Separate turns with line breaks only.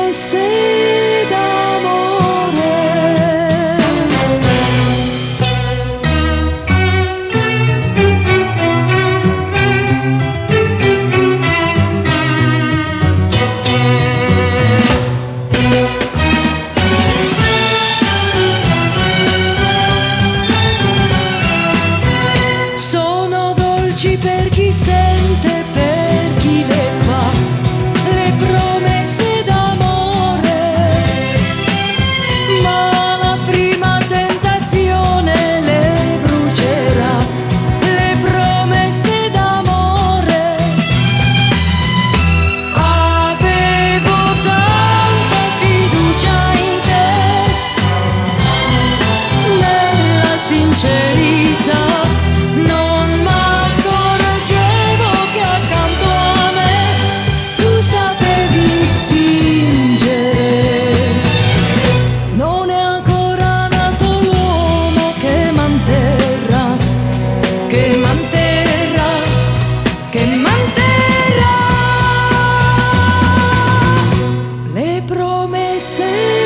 promesse d'amore. Sono dolci per chi sente, per chi le fa, le promesse d'amore, ma la prima tentazione le brucerà, le promesse d'amore. Avevo tanta fiducia in te, nella sincerità. Non m'accorgevo che accanto a me tu sapevi fingere. Non è ancora nato l'uomo che manterrà, che manterrà, che manterrà le promesse